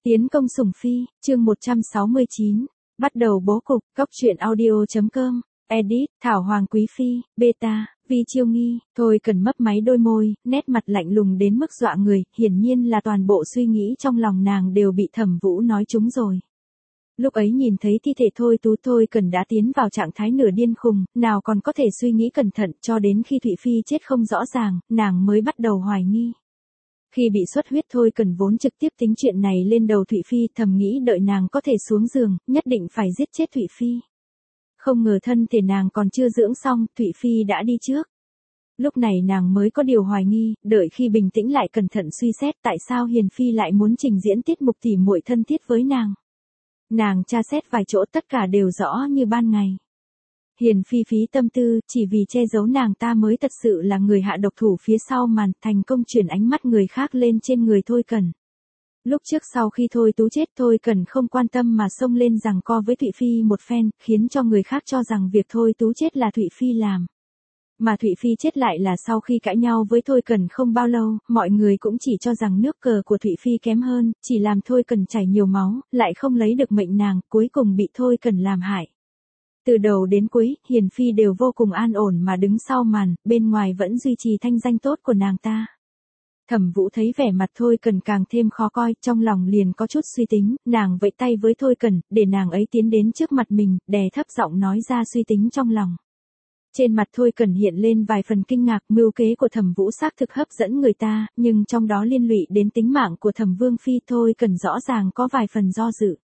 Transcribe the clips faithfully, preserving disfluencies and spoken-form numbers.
Tiến công sủng phi, chương một trăm sáu mươi chín. Bắt đầu bố cục, góc truyện audio.com, edit, Thảo Hoàng Quý Phi, beta, Vi Chiêu Nghi, Thôi Cần mấp máy đôi môi, nét mặt lạnh lùng đến mức dọa người, hiển nhiên là toàn bộ suy nghĩ trong lòng nàng đều bị Thẩm Vũ nói trúng rồi. Lúc ấy nhìn thấy thi thể Thôi Tú Thôi Cần đã tiến vào trạng thái nửa điên khùng, nào còn có thể suy nghĩ cẩn thận cho đến khi Thụy Phi chết không rõ ràng, nàng mới bắt đầu hoài nghi. Khi bị xuất huyết Thôi Cần vốn trực tiếp tính chuyện này lên đầu Thụy Phi, thầm nghĩ đợi nàng có thể xuống giường, nhất định phải giết chết Thụy Phi. Không ngờ thân thể nàng còn chưa dưỡng xong, Thụy Phi đã đi trước. Lúc này nàng mới có điều hoài nghi, đợi khi bình tĩnh lại cẩn thận suy xét tại sao Hiền Phi lại muốn trình diễn tiết mục tỉ muội thân thiết với nàng. Nàng tra xét vài chỗ tất cả đều rõ như ban ngày. Hiền Phi phí tâm tư, chỉ vì che giấu nàng ta mới thật sự là người hạ độc thủ phía sau màn, thành công chuyển ánh mắt người khác lên trên người Thôi Cần. Lúc trước sau khi Thôi Tú chết, Thôi Cần không quan tâm mà xông lên giằng co với Thụy Phi một phen, khiến cho người khác cho rằng việc Thôi Tú chết là Thụy Phi làm. Mà Thụy Phi chết lại là sau khi cãi nhau với Thôi Cần không bao lâu, mọi người cũng chỉ cho rằng nước cờ của Thụy Phi kém hơn, chỉ làm Thôi Cần chảy nhiều máu, lại không lấy được mệnh nàng, cuối cùng bị Thôi Cần làm hại. Từ đầu đến cuối, Hiền Phi đều vô cùng an ổn mà đứng sau màn, bên ngoài vẫn duy trì thanh danh tốt của nàng ta. Thẩm Vũ thấy vẻ mặt Thôi Cần càng thêm khó coi, trong lòng liền có chút suy tính, nàng vẫy tay với Thôi Cần, để nàng ấy tiến đến trước mặt mình, đè thấp giọng nói ra suy tính trong lòng. Trên mặt Thôi Cần hiện lên vài phần kinh ngạc, mưu kế của Thẩm Vũ xác thực hấp dẫn người ta, nhưng trong đó liên lụy đến tính mạng của Thẩm Vương Phi, Thôi Cần rõ ràng có vài phần do dự.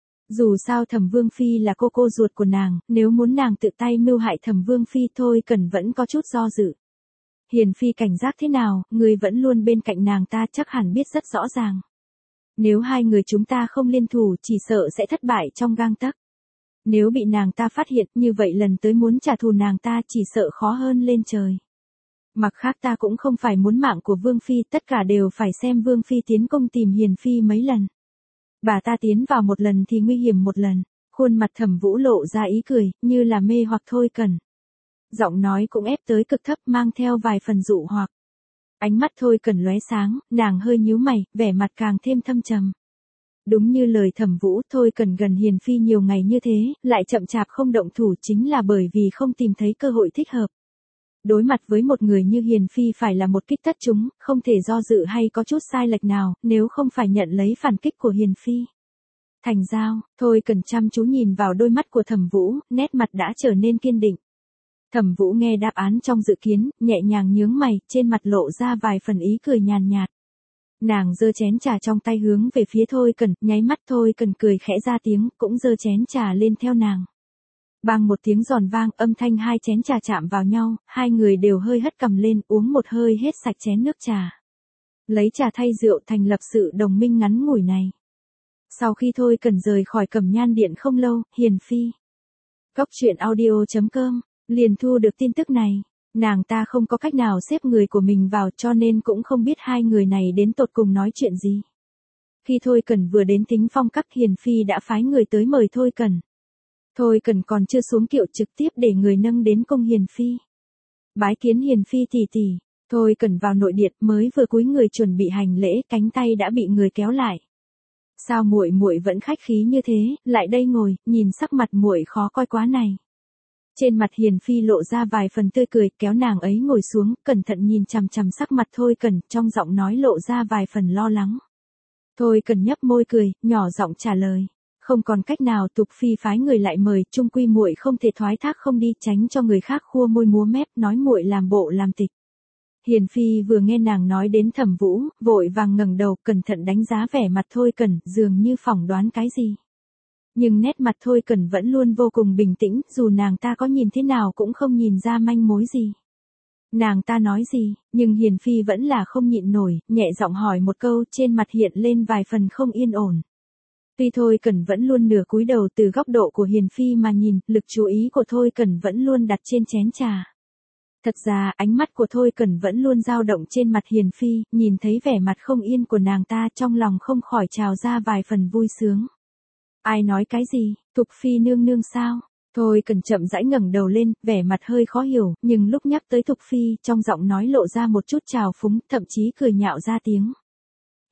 Dù sao Thẩm Vương Phi là cô cô ruột của nàng, nếu muốn nàng tự tay mưu hại Thẩm Vương Phi, Thôi Cần vẫn có chút do dự. Hiền Phi cảnh giác thế nào, người vẫn luôn bên cạnh nàng ta chắc hẳn biết rất rõ ràng. Nếu hai người chúng ta không liên thủ chỉ sợ sẽ thất bại trong gang tấc. Nếu bị nàng ta phát hiện như vậy lần tới muốn trả thù nàng ta chỉ sợ khó hơn lên trời. Mặt khác ta cũng không phải muốn mạng của Vương Phi, tất cả đều phải xem Vương Phi tiến công tìm Hiền Phi mấy lần. Bà ta tiến vào một lần thì nguy hiểm một lần. Khuôn mặt Thẩm Vũ lộ ra ý cười, như là mê hoặc Thôi Cần. Giọng nói cũng ép tới cực thấp, mang theo vài phần dụ hoặc. Ánh mắt Thôi Cần lóe sáng, nàng hơi nhíu mày, vẻ mặt càng thêm thâm trầm. Đúng như lời Thẩm Vũ, Thôi Cần gần Hiền Phi nhiều ngày như thế, lại chậm chạp không động thủ chính là bởi vì không tìm thấy cơ hội thích hợp. Đối mặt với một người như Hiền Phi phải là một kích tất chúng, không thể do dự hay có chút sai lệch nào, nếu không phải nhận lấy phản kích của Hiền Phi. Thành giao, Thôi Cần chăm chú nhìn vào đôi mắt của Thẩm Vũ, nét mặt đã trở nên kiên định. Thẩm Vũ nghe đáp án trong dự kiến, nhẹ nhàng nhướng mày, trên mặt lộ ra vài phần ý cười nhàn nhạt. Nàng giơ chén trà trong tay hướng về phía Thôi Cần, nháy mắt Thôi Cần cười khẽ ra tiếng, cũng giơ chén trà lên theo nàng. Bang một tiếng giòn vang, âm thanh hai chén trà chạm vào nhau, hai người đều hơi hất cằm lên, uống một hơi hết sạch chén nước trà. Lấy trà thay rượu thành lập sự đồng minh ngắn ngủi này. Sau khi Thôi Cần rời khỏi Cẩm Nhan Điện không lâu, Hiền Phi. Góc truyện audio.com, liền thu được tin tức này. Nàng ta không có cách nào xếp người của mình vào cho nên cũng không biết hai người này đến tột cùng nói chuyện gì. Khi Thôi Cần vừa đến Thính Phong Các, Hiền Phi đã phái người tới mời Thôi Cần. Thôi Cần còn chưa xuống kiệu trực tiếp để người nâng đến cung Hiền Phi. Bái kiến Hiền Phi tỷ tỷ. Thôi Cần vào nội điện mới vừa cúi người chuẩn bị hành lễ, cánh tay đã bị người kéo lại. Sao muội muội vẫn khách khí như thế, lại đây ngồi, nhìn sắc mặt muội khó coi quá này. Trên mặt Hiền Phi lộ ra vài phần tươi cười, kéo nàng ấy ngồi xuống, cẩn thận nhìn chằm chằm sắc mặt Thôi Cần, trong giọng nói lộ ra vài phần lo lắng. Thôi Cần nhấp môi cười, nhỏ giọng trả lời. Không còn cách nào, Tục Phi phái người lại mời, chung quy muội không thể thoái thác không đi, tránh cho người khác khua môi múa mép, nói muội làm bộ làm tịch. Hiền Phi vừa nghe nàng nói đến Thẩm Vũ, vội vàng ngẩng đầu, cẩn thận đánh giá vẻ mặt Thôi Cần, dường như phỏng đoán cái gì. Nhưng nét mặt Thôi Cần vẫn luôn vô cùng bình tĩnh, dù nàng ta có nhìn thế nào cũng không nhìn ra manh mối gì. Nàng ta nói gì, nhưng Hiền Phi vẫn là không nhịn nổi, nhẹ giọng hỏi một câu, trên mặt hiện lên vài phần không yên ổn. Tuy Thôi Cần vẫn luôn nửa cúi đầu, từ góc độ của Hiền Phi mà nhìn, lực chú ý của Thôi Cần vẫn luôn đặt trên chén trà. Thật ra, ánh mắt của Thôi Cần vẫn luôn dao động trên mặt Hiền Phi, nhìn thấy vẻ mặt không yên của nàng ta, trong lòng không khỏi trào ra vài phần vui sướng. Ai nói cái gì, Tục Phi nương nương sao? Thôi Cần chậm rãi ngẩng đầu lên, vẻ mặt hơi khó hiểu, nhưng lúc nhắc tới Tục Phi, trong giọng nói lộ ra một chút trào phúng, thậm chí cười nhạo ra tiếng.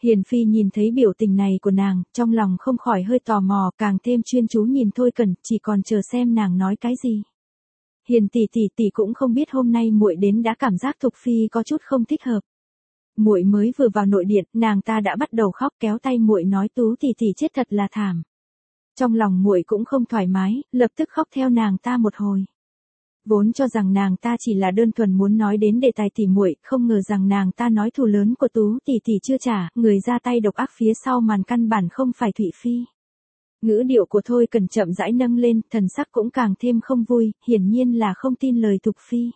Hiền Phi nhìn thấy biểu tình này của nàng, trong lòng không khỏi hơi tò mò, càng thêm chuyên chú nhìn Thôi Cần, chỉ còn chờ xem nàng nói cái gì. Hiền tỷ tỷ tỷ cũng không biết hôm nay muội đến đã cảm giác Thục Phi có chút không thích hợp. Muội mới vừa vào nội điện, nàng ta đã bắt đầu khóc, kéo tay muội nói Tú tỷ tỷ chết thật là thảm. Trong lòng muội cũng không thoải mái, lập tức khóc theo nàng ta một hồi. Vốn cho rằng nàng ta chỉ là đơn thuần muốn nói đến đề tài tỉ muội, không ngờ rằng nàng ta nói thù lớn của Tú tỷ tỷ chưa trả, người ra tay độc ác phía sau màn căn bản không phải Thụy Phi. Ngữ điệu của Thôi Cần chậm rãi nâng lên, thần sắc cũng càng thêm không vui, hiển nhiên là không tin lời Thục Phi.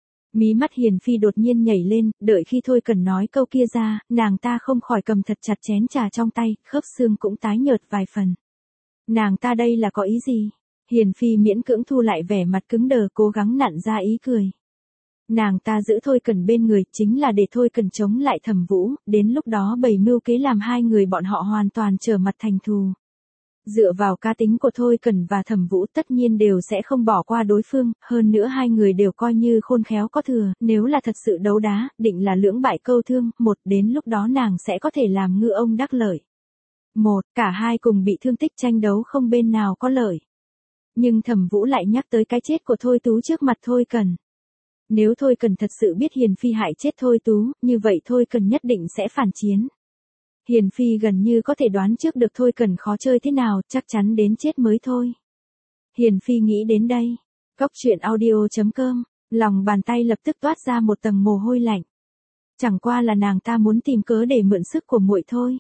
Mí mắt Hiền Phi đột nhiên nhảy lên, đợi khi Thôi Cần nói câu kia ra, nàng ta không khỏi cầm thật chặt chén trà trong tay, khớp xương cũng tái nhợt vài phần. Nàng ta đây là có ý gì? Hiền Phi miễn cưỡng thu lại vẻ mặt cứng đờ, cố gắng nặn ra ý cười. Nàng ta giữ Thôi Cần bên người, chính là để Thôi Cần chống lại Thẩm Vũ, đến lúc đó bày mưu kế làm hai người bọn họ hoàn toàn trở mặt thành thù. Dựa vào cá tính của Thôi Cần và Thẩm Vũ tất nhiên đều sẽ không bỏ qua đối phương, hơn nữa hai người đều coi như khôn khéo có thừa, nếu là thật sự đấu đá, định là lưỡng bại câu thương, một đến lúc đó nàng sẽ có thể làm ngư ông đắc lợi. Một, cả hai cùng bị thương tích tranh đấu không bên nào có lợi. Nhưng Thẩm Vũ lại nhắc tới cái chết của Thôi Tú trước mặt Thôi Cần. Nếu Thôi Cần thật sự biết Hiền Phi hại chết Thôi Tú, như vậy Thôi Cần nhất định sẽ phản chiến. Hiền Phi gần như có thể đoán trước được Thôi Cần khó chơi thế nào, chắc chắn đến chết mới thôi. Hiền Phi nghĩ đến đây. Góc truyện audio chấm com, lòng bàn tay lập tức toát ra một tầng mồ hôi lạnh. Chẳng qua là nàng ta muốn tìm cớ để mượn sức của muội thôi.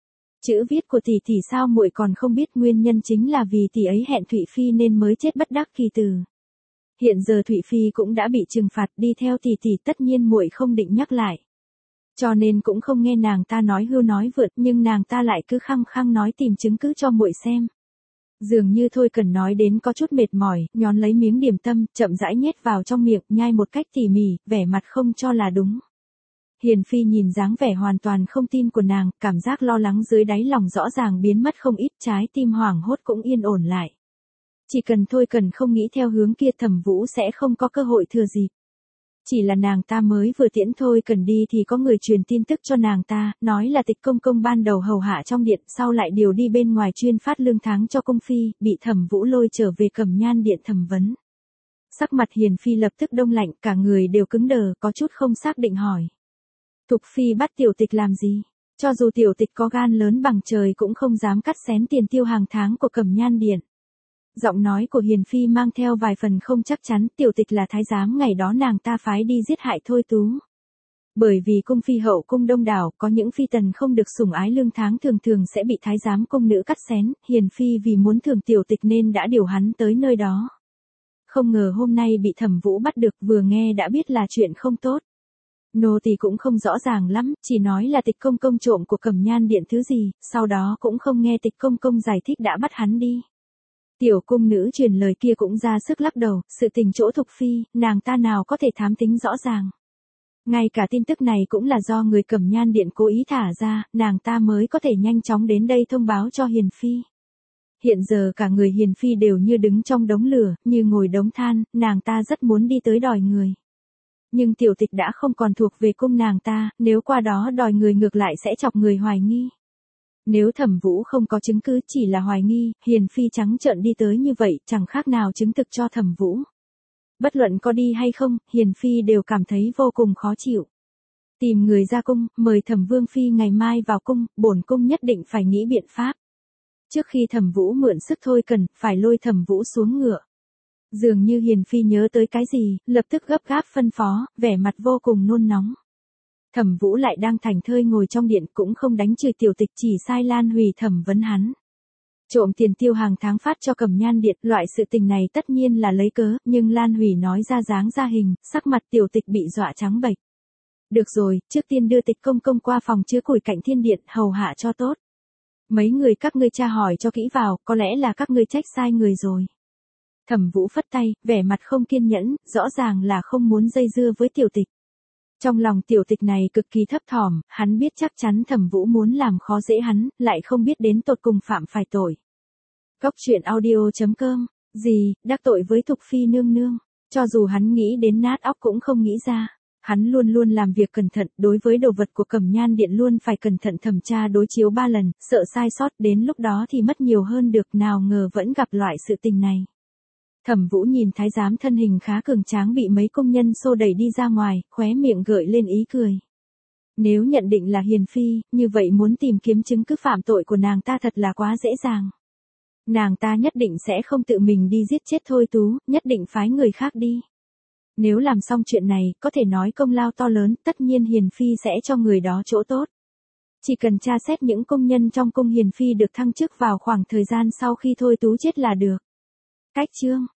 Chữ viết của tỷ tỷ sao muội còn không biết, nguyên nhân chính là vì tỷ ấy hẹn Thụy Phi nên mới chết bất đắc kỳ tử. Hiện giờ Thụy Phi cũng đã bị trừng phạt, đi theo tỷ tỷ tất nhiên muội không định nhắc lại. Cho nên cũng không nghe nàng ta nói hưu nói vượt, nhưng nàng ta lại cứ khăng khăng nói tìm chứng cứ cho muội xem. Dường như Thôi Cần nói đến có chút mệt mỏi, nhón lấy miếng điểm tâm, chậm rãi nhét vào trong miệng, nhai một cách tỉ mỉ, vẻ mặt không cho là đúng. Hiền Phi nhìn dáng vẻ hoàn toàn không tin của nàng, cảm giác lo lắng dưới đáy lòng rõ ràng biến mất không ít, trái tim hoảng hốt cũng yên ổn lại. Chỉ cần Thôi Cần không nghĩ theo hướng kia, Thẩm Vũ sẽ không có cơ hội thừa dịp. Chỉ là nàng ta mới vừa tiễn Thôi Cần đi thì có người truyền tin tức cho nàng ta, nói là Tịch công công ban đầu hầu hạ trong điện, sau lại điều đi bên ngoài chuyên phát lương tháng cho cung phi, bị Thẩm Vũ lôi trở về Cẩm Nhan điện thẩm vấn. Sắc mặt Hiền Phi lập tức đông lạnh, cả người đều cứng đờ, có chút không xác định hỏi. Thục Phi bắt tiểu tịch làm gì? Cho dù tiểu tịch có gan lớn bằng trời cũng không dám cắt xén tiền tiêu hàng tháng của Cẩm Nhan điện. Giọng nói của Hiền Phi mang theo vài phần không chắc chắn, tiểu tịch là thái giám ngày đó nàng ta phái đi giết hại Thôi Tú. Bởi vì cung phi hậu cung đông đảo, có những phi tần không được sủng ái lương tháng thường thường sẽ bị thái giám cung nữ cắt xén, Hiền Phi vì muốn thưởng tiểu tịch nên đã điều hắn tới nơi đó. Không ngờ hôm nay bị Thẩm Vũ bắt được, vừa nghe đã biết là chuyện không tốt. Nô tỳ cũng không rõ ràng lắm, chỉ nói là Tịch công công trộm của Cẩm Nhan điện thứ gì, sau đó cũng không nghe Tịch công công giải thích đã bắt hắn đi. Tiểu cung nữ truyền lời kia cũng ra sức lắc đầu, sự tình chỗ Thục Phi, nàng ta nào có thể thám tính rõ ràng. Ngay cả tin tức này cũng là do người Cẩm Nhan điện cố ý thả ra, nàng ta mới có thể nhanh chóng đến đây thông báo cho Hiền Phi. Hiện giờ cả người Hiền Phi đều như đứng trong đống lửa, như ngồi đống than, nàng ta rất muốn đi tới đòi người. Nhưng tiểu tịch đã không còn thuộc về cung nàng ta, nếu qua đó đòi người ngược lại sẽ chọc người hoài nghi. Nếu Thẩm Vũ không có chứng cứ, chỉ là hoài nghi, Hiền Phi trắng trợn đi tới như vậy, chẳng khác nào chứng thực cho Thẩm Vũ. Bất luận có đi hay không, Hiền Phi đều cảm thấy vô cùng khó chịu. Tìm người ra cung, mời Thẩm Vương Phi ngày mai vào cung, bổn cung nhất định phải nghĩ biện pháp. Trước khi Thẩm Vũ mượn sức Thôi Cần, phải lôi Thẩm Vũ xuống ngựa. Dường như Hiền Phi nhớ tới cái gì, lập tức gấp gáp phân phó, vẻ mặt vô cùng nôn nóng. Thẩm Vũ lại đang thảnh thơi ngồi trong điện, cũng không đánh chửi tiểu tịch, chỉ sai Lan Hủy thẩm vấn hắn. Trộm tiền tiêu hàng tháng phát cho Cẩm Nhan điện, loại sự tình này tất nhiên là lấy cớ, nhưng Lan Hủy nói ra dáng ra hình, sắc mặt tiểu tịch bị dọa trắng bệch. Được rồi, trước tiên đưa Tịch công công qua phòng chứa củi cạnh thiên điện, hầu hạ cho tốt. Mấy người các ngươi tra hỏi cho kỹ vào, có lẽ là các ngươi trách sai người rồi. Thẩm Vũ phất tay, vẻ mặt không kiên nhẫn, rõ ràng là không muốn dây dưa với tiểu tịch. Trong lòng tiểu tịch này cực kỳ thấp thỏm, hắn biết chắc chắn Thẩm Vũ muốn làm khó dễ hắn, lại không biết đến tột cùng phạm phải tội. Góc truyện audio chấm com, gì, đắc tội với Thục Phi nương nương, cho dù hắn nghĩ đến nát óc cũng không nghĩ ra. Hắn luôn luôn làm việc cẩn thận, đối với đồ vật của Cẩm Nhan Điện luôn phải cẩn thận thẩm tra đối chiếu ba lần, sợ sai sót, đến lúc đó thì mất nhiều hơn được, nào ngờ vẫn gặp loại sự tình này. Thẩm Vũ nhìn thái giám thân hình khá cường tráng bị mấy công nhân xô đẩy đi ra ngoài, khóe miệng gợi lên ý cười. Nếu nhận định là hiền phi, như vậy muốn tìm kiếm chứng cứ phạm tội của nàng ta thật là quá dễ dàng. Nàng ta nhất định sẽ không tự mình đi giết chết Thôi Tú, nhất định phái người khác đi. Nếu làm xong chuyện này, có thể nói công lao to lớn, tất nhiên hiền phi sẽ cho người đó chỗ tốt. Chỉ cần tra xét những công nhân trong cung hiền phi được thăng chức vào khoảng thời gian sau khi Thôi Tú chết là được. Cách chương